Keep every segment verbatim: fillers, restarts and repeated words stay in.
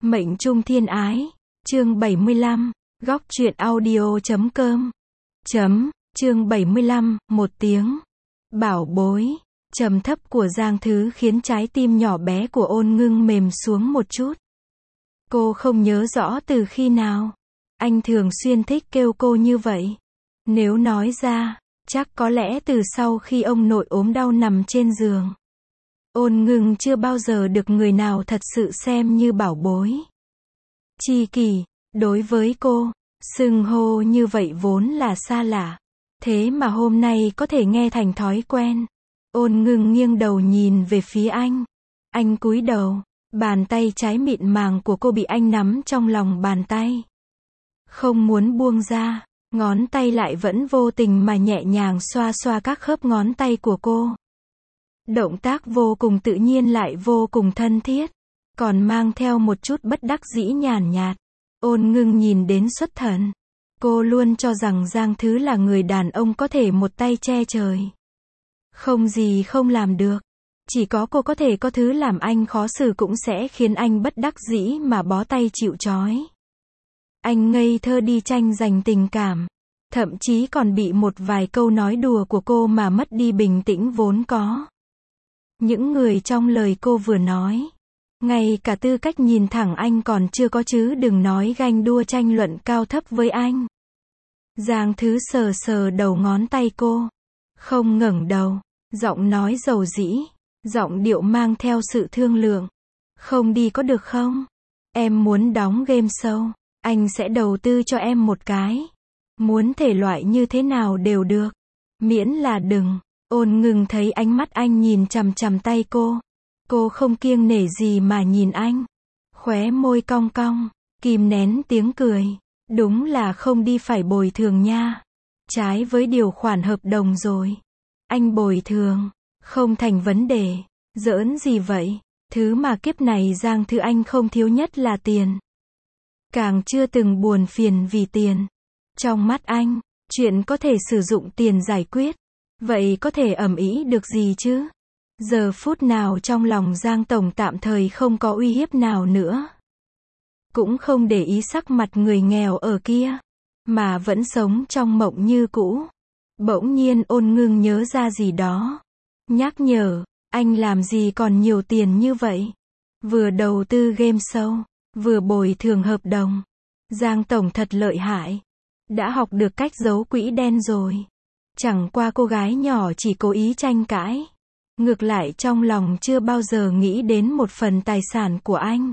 Mệnh trung thiên ái, chương bảy mươi lăm, góc truyện audio chấm com. Chấm, chương bảy mươi lăm, một tiếng. Bảo bối, trầm thấp của Giang Thứ khiến trái tim nhỏ bé của Ôn Ngưng mềm xuống một chút. Cô không nhớ rõ từ khi nào anh thường xuyên thích kêu cô như vậy. Nếu nói ra, chắc có lẽ từ sau khi ông nội ốm đau nằm trên giường. Ôn Ngưng chưa bao giờ được người nào thật sự xem như bảo bối. Chi kỷ, đối với cô, xưng hô như vậy vốn là xa lạ. Thế mà hôm nay có thể nghe thành thói quen. Ôn Ngưng nghiêng đầu nhìn về phía anh. Anh cúi đầu, bàn tay trái mịn màng của cô bị anh nắm trong lòng bàn tay. Không muốn buông ra, ngón tay lại vẫn vô tình mà nhẹ nhàng xoa xoa các khớp ngón tay của cô. Động tác vô cùng tự nhiên lại vô cùng thân thiết, còn mang theo một chút bất đắc dĩ nhàn nhạt. Ôn Ngưng nhìn đến xuất thần. Cô luôn cho rằng Giang Thứ là người đàn ông có thể một tay che trời. Không gì không làm được. Chỉ có cô có thể có thứ làm anh khó xử cũng sẽ khiến anh bất đắc dĩ mà bó tay chịu trói. Anh ngây thơ đi tranh giành tình cảm. Thậm chí còn bị một vài câu nói đùa của cô mà mất đi bình tĩnh vốn có. Những người trong lời cô vừa nói, ngay cả tư cách nhìn thẳng anh còn chưa có chứ đừng nói ganh đua tranh luận cao thấp với anh. Giang Thứ sờ sờ đầu ngón tay cô, không ngẩng đầu, giọng nói dầu dĩ, giọng điệu mang theo sự thương lượng. Không đi có được không? Em muốn đóng game show, anh sẽ đầu tư cho em một cái. Muốn thể loại như thế nào đều được, miễn là đừng. Ôn Ngưng thấy ánh mắt anh nhìn chằm chằm tay cô. Cô không kiêng nể gì mà nhìn anh. Khóe môi cong cong, kìm nén tiếng cười. Đúng là không đi phải bồi thường nha. Trái với điều khoản hợp đồng rồi. Anh bồi thường, không thành vấn đề. Giỡn gì vậy? Thứ mà kiếp này Giang Thứ anh không thiếu nhất là tiền. Càng chưa từng buồn phiền vì tiền. Trong mắt anh, chuyện có thể sử dụng tiền giải quyết. Vậy có thể ầm ĩ được gì chứ? Giờ phút nào trong lòng Giang Tổng tạm thời không có uy hiếp nào nữa. Cũng không để ý sắc mặt người nghèo ở kia, mà vẫn sống trong mộng như cũ. Bỗng nhiên Ôn Ngưng nhớ ra gì đó. Nhắc nhở, anh làm gì còn nhiều tiền như vậy? Vừa đầu tư game show, vừa bồi thường hợp đồng. Giang Tổng thật lợi hại. Đã học được cách giấu quỹ đen rồi. Chẳng qua cô gái nhỏ chỉ cố ý tranh cãi. Ngược lại trong lòng chưa bao giờ nghĩ đến một phần tài sản của anh.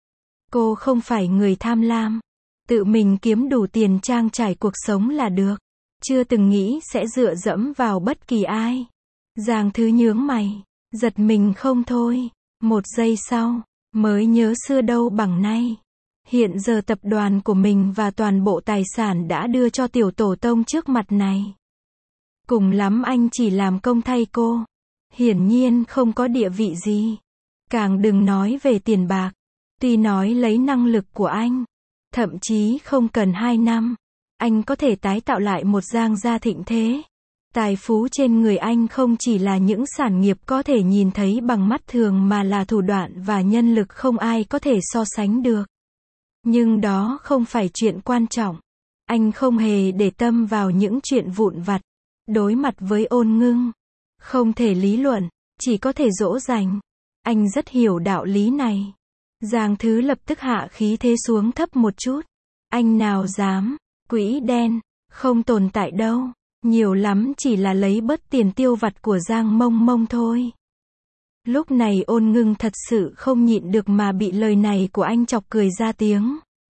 Cô không phải người tham lam. Tự mình kiếm đủ tiền trang trải cuộc sống là được. Chưa từng nghĩ sẽ dựa dẫm vào bất kỳ ai. Giang Thứ nhướng mày, giật mình không thôi. Một giây sau, mới nhớ xưa đâu bằng nay. Hiện giờ tập đoàn của mình và toàn bộ tài sản đã đưa cho tiểu tổ tông trước mặt này. Cùng lắm anh chỉ làm công thay cô. Hiển nhiên không có địa vị gì. Càng đừng nói về tiền bạc. Tuy nói lấy năng lực của anh, thậm chí không cần hai năm, anh có thể tái tạo lại một Giang gia thịnh thế. Tài phú trên người anh không chỉ là những sản nghiệp có thể nhìn thấy bằng mắt thường mà là thủ đoạn và nhân lực không ai có thể so sánh được. Nhưng đó không phải chuyện quan trọng. Anh không hề để tâm vào những chuyện vụn vặt. Đối mặt với Ôn Ngưng, không thể lý luận, chỉ có thể dỗ dành. Anh rất hiểu đạo lý này. Giang Thứ lập tức hạ khí thế xuống thấp một chút. Anh nào dám, quỹ đen, không tồn tại đâu. Nhiều lắm chỉ là lấy bớt tiền tiêu vặt của Giang Mông Mông thôi. Lúc này Ôn Ngưng thật sự không nhịn được mà bị lời này của anh chọc cười ra tiếng.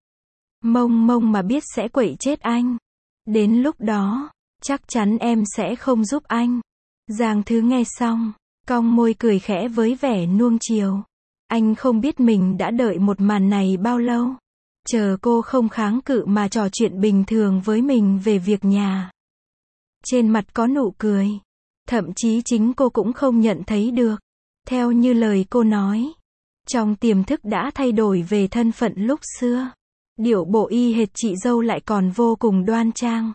Mông Mông mà biết sẽ quậy chết anh. Đến lúc đó, chắc chắn em sẽ không giúp anh. Giang Thứ nghe xong, cong môi cười khẽ với vẻ nuông chiều. Anh không biết mình đã đợi một màn này bao lâu. Chờ cô không kháng cự mà trò chuyện bình thường với mình về việc nhà. Trên mặt có nụ cười. Thậm chí chính cô cũng không nhận thấy được. Theo như lời cô nói, trong tiềm thức đã thay đổi về thân phận lúc xưa. Điệu bộ y hệt chị dâu lại còn vô cùng đoan trang.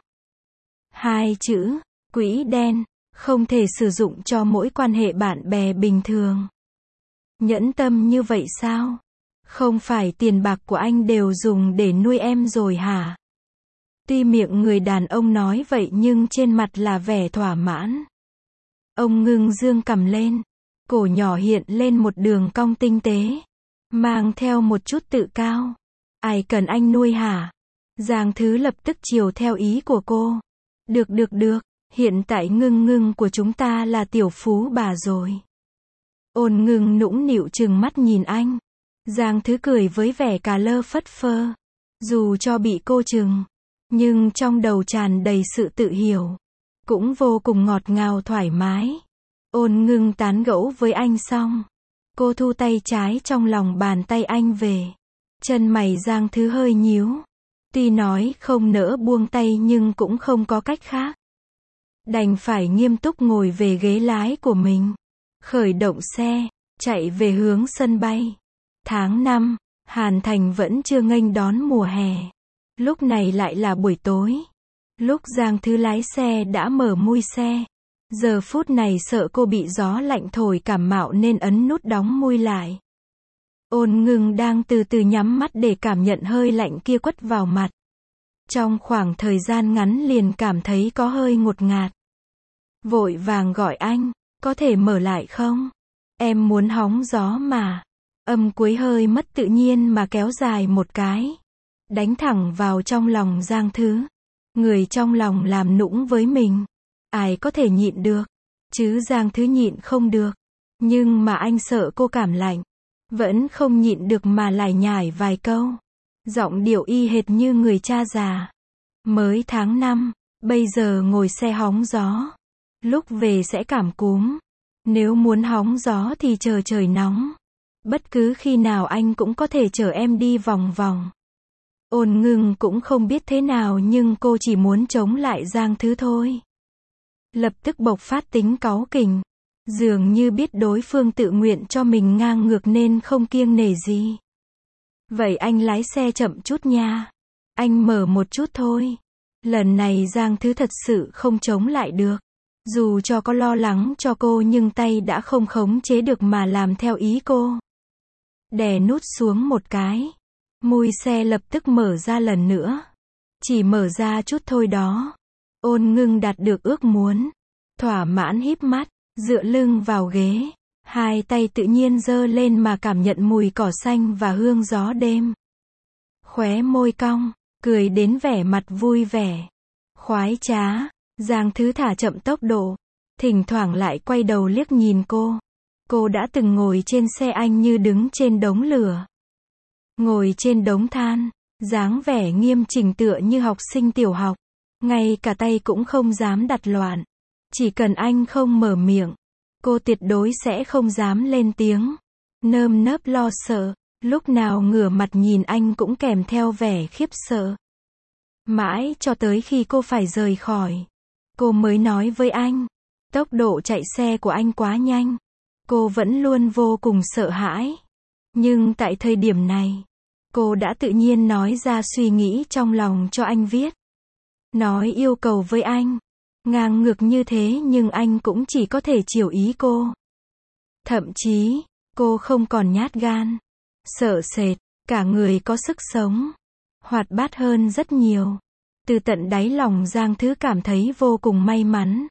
Hai chữ, quỹ đen, không thể sử dụng cho mỗi quan hệ bạn bè bình thường. Nhẫn tâm như vậy sao? Không phải tiền bạc của anh đều dùng để nuôi em rồi hả? Tuy miệng người đàn ông nói vậy nhưng trên mặt là vẻ thỏa mãn. Ông ngưng dương cằm lên. Cổ nhỏ hiện lên một đường cong tinh tế. Mang theo một chút tự cao. Ai cần anh nuôi hả? Giang Thứ lập tức chiều theo ý của cô. Được được được, hiện tại ngưng ngưng của chúng ta là tiểu phú bà rồi. Ôn ngưng nũng nịu trừng mắt nhìn anh. Giang Thứ cười với vẻ cà lơ phất phơ. Dù cho bị cô trừng, nhưng trong đầu tràn đầy sự tự hiểu. Cũng vô cùng ngọt ngào thoải mái. Ôn ngưng tán gẫu với anh xong. Cô thu tay trái trong lòng bàn tay anh về. Chân mày Giang Thứ hơi nhíu. Tuy nói không nỡ buông tay nhưng cũng không có cách khác. Đành phải nghiêm túc ngồi về ghế lái của mình. Khởi động xe, chạy về hướng sân bay. Tháng năm, Hàn Thành vẫn chưa nghênh đón mùa hè. Lúc này lại là buổi tối. Lúc Giang Thứ lái xe đã mở mui xe. Giờ phút này sợ cô bị gió lạnh thổi cảm mạo nên ấn nút đóng mui lại. Ôn ngưng đang từ từ nhắm mắt để cảm nhận hơi lạnh kia quất vào mặt. Trong khoảng thời gian ngắn liền cảm thấy có hơi ngột ngạt. Vội vàng gọi anh, có thể mở lại không? Em muốn hóng gió mà. Âm cuối hơi mất tự nhiên mà kéo dài một cái. Đánh thẳng vào trong lòng Giang Thứ. Người trong lòng làm nũng với mình. Ai có thể nhịn được. Chứ Giang Thứ nhịn không được. Nhưng mà anh sợ cô cảm lạnh. Vẫn không nhịn được mà lải nhải vài câu. Giọng điệu y hệt như người cha già. Mới tháng năm, bây giờ ngồi xe hóng gió. Lúc về sẽ cảm cúm. Nếu muốn hóng gió thì chờ trời nóng. Bất cứ khi nào anh cũng có thể chở em đi vòng vòng. Ôn ngưng cũng không biết thế nào nhưng cô chỉ muốn chống lại Giang Thứ thôi. Lập tức bộc phát tính cáu kỉnh. Dường như biết đối phương tự nguyện cho mình ngang ngược nên không kiêng nể gì. Vậy anh lái xe chậm chút nha. Anh mở một chút thôi. Lần này Giang Thứ thật sự không chống lại được. Dù cho có lo lắng cho cô nhưng tay đã không khống chế được mà làm theo ý cô. Đè nút xuống một cái. Mui xe lập tức mở ra lần nữa. Chỉ mở ra chút thôi đó. Ôn ngưng đạt được ước muốn. Thỏa mãn híp mắt, dựa lưng vào ghế. Hai tay tự nhiên giơ lên mà cảm nhận mùi cỏ xanh và hương gió đêm. Khóe môi cong, cười đến vẻ mặt vui vẻ. Khoái trá, Giang Thứ thả chậm tốc độ. Thỉnh thoảng lại quay đầu liếc nhìn cô. Cô đã từng ngồi trên xe anh như đứng trên đống lửa. Ngồi trên đống than, dáng vẻ nghiêm chỉnh tựa như học sinh tiểu học. Ngay cả tay cũng không dám đặt loạn. Chỉ cần anh không mở miệng, cô tuyệt đối sẽ không dám lên tiếng. Nơm nớp lo sợ, lúc nào ngửa mặt nhìn anh cũng kèm theo vẻ khiếp sợ. Mãi cho tới khi cô phải rời khỏi, cô mới nói với anh. Tốc độ chạy xe của anh quá nhanh. Cô vẫn luôn vô cùng sợ hãi. Nhưng tại thời điểm này, cô đã tự nhiên nói ra suy nghĩ trong lòng cho anh viết. Nói yêu cầu với anh. Ngang ngược như thế nhưng anh cũng chỉ có thể chiều ý cô. Thậm chí, cô không còn nhát gan, sợ sệt, cả người có sức sống, hoạt bát hơn rất nhiều. Từ tận đáy lòng Giang Thứ cảm thấy vô cùng may mắn.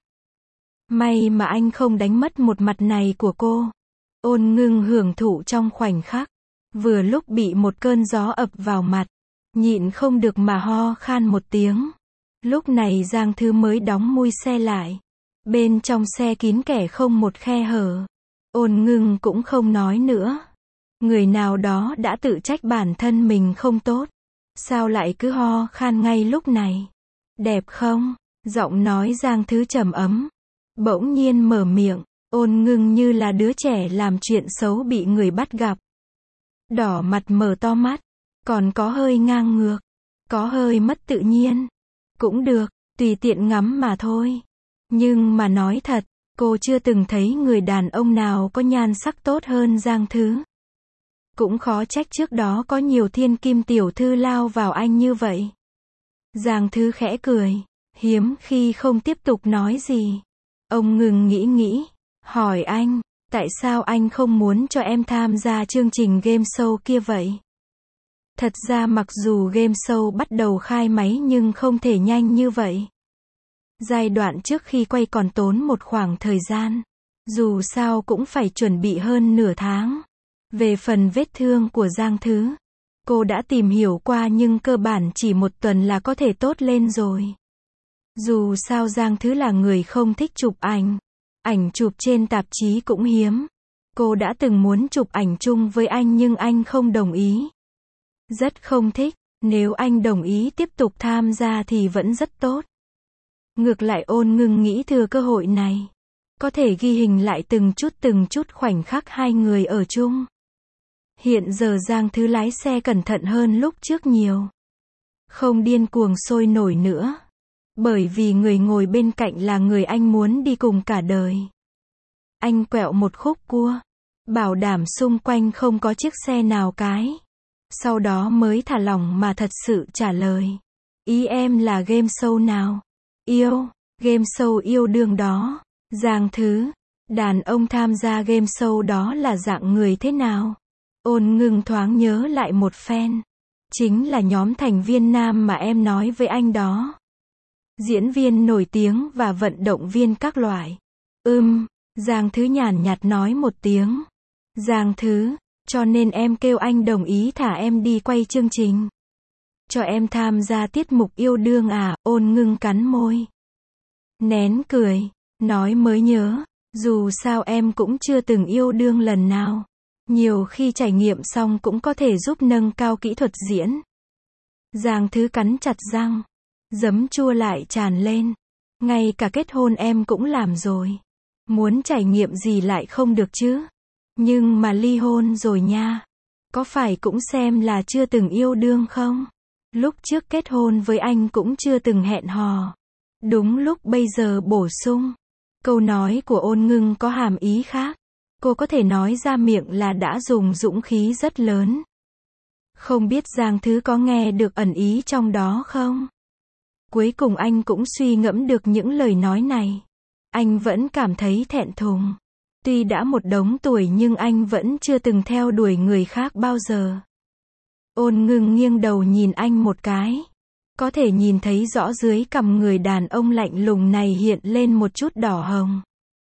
May mà anh không đánh mất một mặt này của cô. Ôn ngưng hưởng thụ trong khoảnh khắc. Vừa lúc bị một cơn gió ập vào mặt. Nhịn không được mà ho khan một tiếng. Lúc này Giang Thứ mới đóng mui xe lại. Bên trong xe kín kẻ không một khe hở. Ôn ngưng cũng không nói nữa. Người nào đó đã tự trách bản thân mình không tốt. Sao lại cứ ho khan ngay lúc này? Đẹp không? Giọng nói Giang Thứ trầm ấm. Bỗng nhiên mở miệng. Ôn ngưng như là đứa trẻ làm chuyện xấu bị người bắt gặp. Đỏ mặt mở to mắt. Còn có hơi ngang ngược. Có hơi mất tự nhiên. Cũng được, tùy tiện ngắm mà thôi. Nhưng mà nói thật, cô chưa từng thấy người đàn ông nào có nhan sắc tốt hơn Giang Thứ. Cũng khó trách trước đó có nhiều thiên kim tiểu thư lao vào anh như vậy. Giang Thứ khẽ cười, hiếm khi không tiếp tục nói gì. Ông ngừng nghĩ nghĩ, hỏi anh, Tại sao anh không muốn cho em tham gia chương trình game show kia vậy? Thật ra mặc dù game show bắt đầu khai máy nhưng không thể nhanh như vậy. Giai đoạn trước khi quay còn tốn một khoảng thời gian. Dù sao cũng phải chuẩn bị hơn nửa tháng. Về phần vết thương của Giang Thứ, cô đã tìm hiểu qua nhưng cơ bản chỉ một tuần là có thể tốt lên rồi. Dù sao Giang Thứ là người không thích chụp ảnh. Ảnh chụp trên tạp chí cũng hiếm. Cô đã từng muốn chụp ảnh chung với anh nhưng anh không đồng ý. Rất không thích, nếu anh đồng ý tiếp tục tham gia thì vẫn rất tốt. Ngược lại Ôn Ngưng nghĩ thừa cơ hội này, có thể ghi hình lại từng chút từng chút khoảnh khắc hai người ở chung. Hiện giờ Giang Thứ lái xe cẩn thận hơn lúc trước nhiều. Không điên cuồng sôi nổi nữa. Bởi vì người ngồi bên cạnh là người anh muốn đi cùng cả đời. Anh quẹo một khúc cua, bảo đảm xung quanh không có chiếc xe nào cái. Sau đó mới thả lỏng mà thật sự trả lời. Ý em là game show nào? Yêu, game show yêu đương đó. Giang Thứ, đàn ông tham gia game show đó là dạng người thế nào? Ôn Ngưng thoáng nhớ lại một phen. Chính là nhóm thành viên nam mà em nói với anh đó. Diễn viên nổi tiếng và vận động viên các loại. Ừm, Giang Thứ nhàn nhạt nói một tiếng. Giang Thứ, cho nên em kêu anh đồng ý thả em đi quay chương trình. Cho em tham gia tiết mục yêu đương à? Ôn Ngưng cắn môi. Nén cười, nói mới nhớ, dù sao em cũng chưa từng yêu đương lần nào. Nhiều khi trải nghiệm xong cũng có thể giúp nâng cao kỹ thuật diễn. Giang Thứ cắn chặt răng. Giấm chua lại tràn lên. Ngay cả kết hôn em cũng làm rồi. Muốn trải nghiệm gì lại không được chứ? Nhưng mà ly hôn rồi nha. Có phải cũng xem là chưa từng yêu đương không? Lúc trước kết hôn với anh cũng chưa từng hẹn hò. Đúng lúc bây giờ bổ sung. Câu nói của Ôn Ngưng có hàm ý khác. Cô có thể nói ra miệng là đã dùng dũng khí rất lớn. Không biết Giang Thứ có nghe được ẩn ý trong đó không? Cuối cùng anh cũng suy ngẫm được những lời nói này. Anh vẫn cảm thấy thẹn thùng. Tuy đã một đống tuổi nhưng anh vẫn chưa từng theo đuổi người khác bao giờ. Ôn Ngưng nghiêng đầu nhìn anh một cái. Có thể nhìn thấy rõ dưới cằm người đàn ông lạnh lùng này hiện lên một chút đỏ hồng.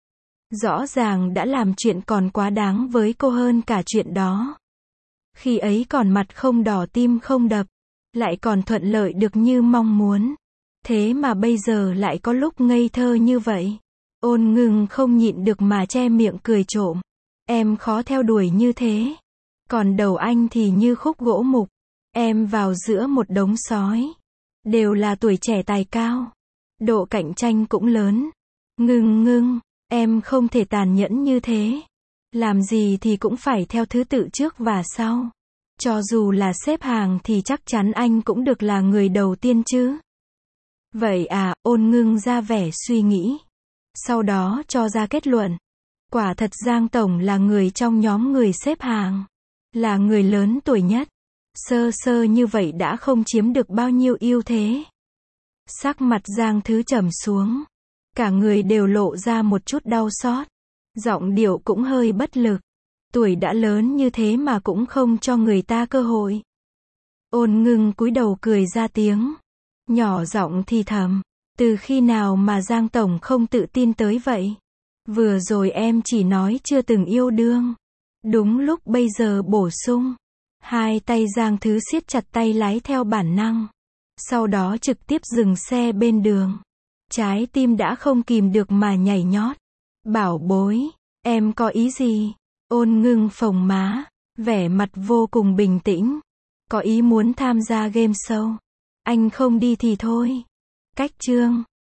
Rõ ràng đã làm chuyện còn quá đáng với cô hơn cả chuyện đó. Khi ấy còn mặt không đỏ tim không đập. Lại còn thuận lợi được như mong muốn. Thế mà bây giờ lại có lúc ngây thơ như vậy. Ôn Ngưng không nhịn được mà che miệng cười trộm. Em khó theo đuổi như thế. Còn đầu anh thì như khúc gỗ mục. Em vào giữa một đống sói. Đều là tuổi trẻ tài cao. Độ cạnh tranh cũng lớn. Ngưng ngưng, em không thể tàn nhẫn như thế. Làm gì thì cũng phải theo thứ tự trước và sau. Cho dù là xếp hàng thì chắc chắn anh cũng được là người đầu tiên chứ. Vậy à? Ôn Ngưng ra vẻ suy nghĩ. Sau đó cho ra kết luận. Quả thật Giang Tổng là người trong nhóm người xếp hàng. Là người lớn tuổi nhất. Sơ sơ như vậy đã không chiếm được bao nhiêu ưu thế. Sắc mặt Giang Thứ trầm xuống. Cả người đều lộ ra một chút đau xót. Giọng điệu cũng hơi bất lực. Tuổi đã lớn như thế mà cũng không cho người ta cơ hội. Ôn Ngưng cúi đầu cười ra tiếng. Nhỏ giọng thì thầm. Từ khi nào mà Giang Tổng không tự tin tới vậy? Vừa rồi em chỉ nói chưa từng yêu đương. Đúng lúc bây giờ bổ sung. Hai tay Giang Thứ siết chặt tay lái theo bản năng. Sau đó trực tiếp dừng xe bên đường. Trái tim đã không kìm được mà nhảy nhót. Bảo bối, em có ý gì? Ôn Ngưng phồng má, vẻ mặt vô cùng bình tĩnh. Có ý muốn tham gia game show. Anh không đi thì thôi. Cách chương